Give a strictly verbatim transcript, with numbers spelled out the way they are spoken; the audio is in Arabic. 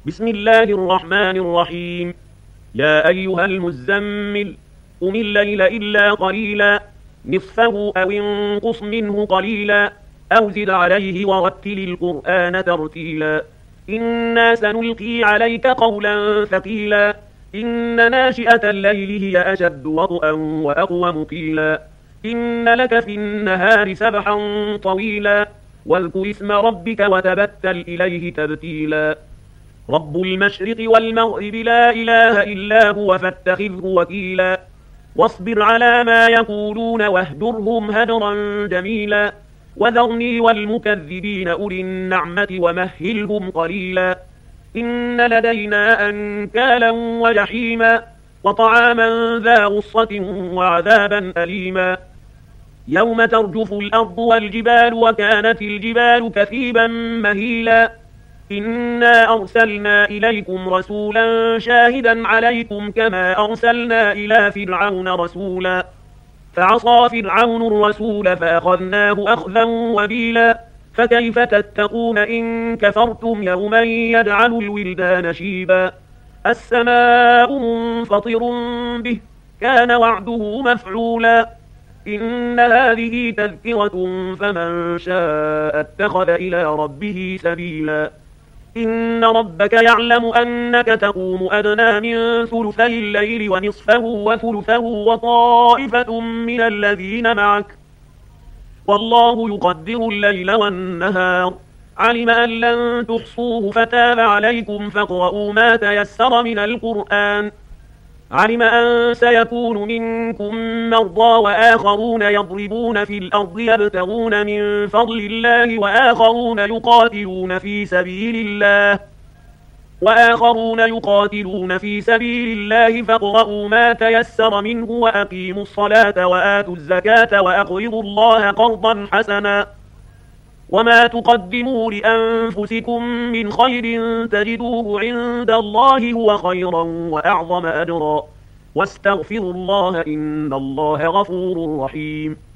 بسم الله الرحمن الرحيم. يا أيها المزمل قم الليل إلا قليلا نصفه أو انقص منه قليلا أو زد عليه ورتل القرآن ترتيلا إنا سنلقي عليك قولا ثقيلا إن ناشئة الليل هي أشد وطئا وأقوم قيلا إن لك في النهار سبحا طويلا واذكر اسم ربك وتبتل إليه تبتيلا رب المشرق والمغرب لا إله إلا هو فاتخذه وكيلا واصبر على ما يقولون واهجرهم هجرا جميلا وذرني والمكذبين أولي النعمة ومهلهم قليلا إن لدينا أنكالا وجحيما وطعاما ذا غصة وعذابا أليما يوم ترجف الأرض والجبال وكانت الجبال كثيبا مهيلا إنا أرسلنا إليكم رسولا شاهدا عليكم كما أرسلنا إلى فرعون رسولا فعصى فرعون الرسول فأخذناه أخذا وبيلا فكيف تتقون إن كفرتم يوما يجعل الولدان شيبا السماء منفطر به كان وعده مفعولا إن هذه تذكرة فمن شاء اتخذ إلى ربه سبيلا إن ربك يعلم أنك تقوم أدنى من ثلثي الليل ونصفه وثلثه وطائفة من الذين معك والله يقدر الليل والنهار علم أن لن تحصوه فتاب عليكم فاقرؤوا ما تيسر من القرآن علم أن سيكون منكم مرضى وآخرون يضربون في الأرض يبتغون من فضل الله وآخرون يقاتلون في سبيل الله وآخرون يقاتلون في سبيل الله فاقرؤوا ما تيسر منه وأقيموا الصلاة وآتوا الزكاة وأقرضوا الله قرضا حسنا وما تقدموا لأنفسكم من خير تجدوه عند الله هو خيرا وأعظم أجرا واستغفروا الله إن الله غفور رحيم.